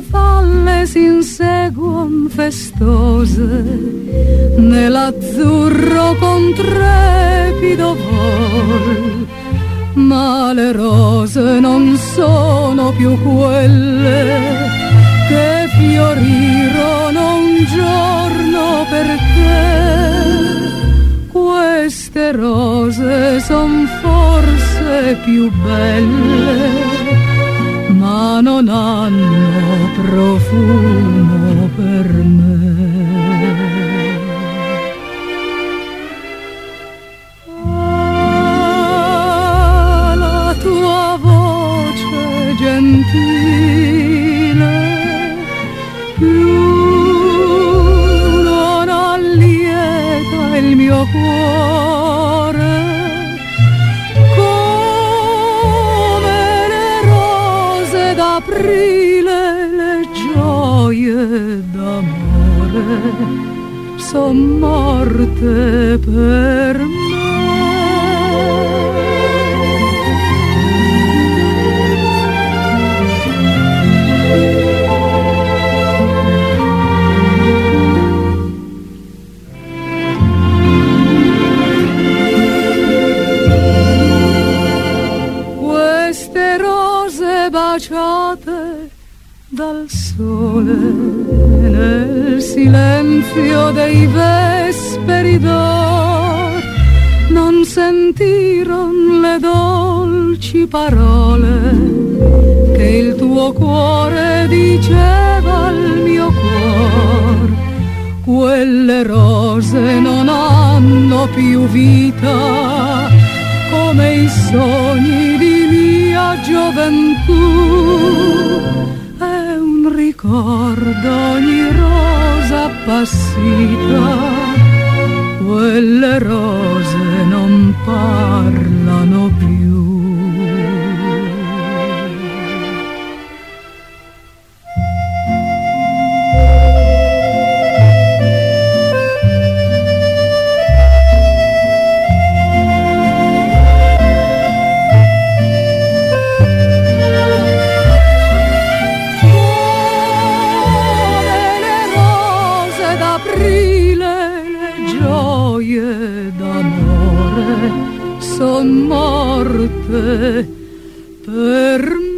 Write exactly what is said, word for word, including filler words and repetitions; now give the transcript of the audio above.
falle si inseguon festose nell'azzurro con trepido vol, ma le rose non sono più quelle che fiorirono un giorno per te. Queste rose son forse più belle, ma non hanno profumo per me. Ah, la tua voce gentile più non allieta il mio cuore, d'aprile le gioie d'amore son morte per me. Queste rose baciate dal sole nel silenzio dei vesperi d'or non sentiron le dolci parole che il tuo cuore diceva al mio cuor. Quelle rose non hanno più vita come i sogni di mia gioventù. È un ricordo ogni rosa appassita, quelle rose non parlano più. D'amore son morte per me.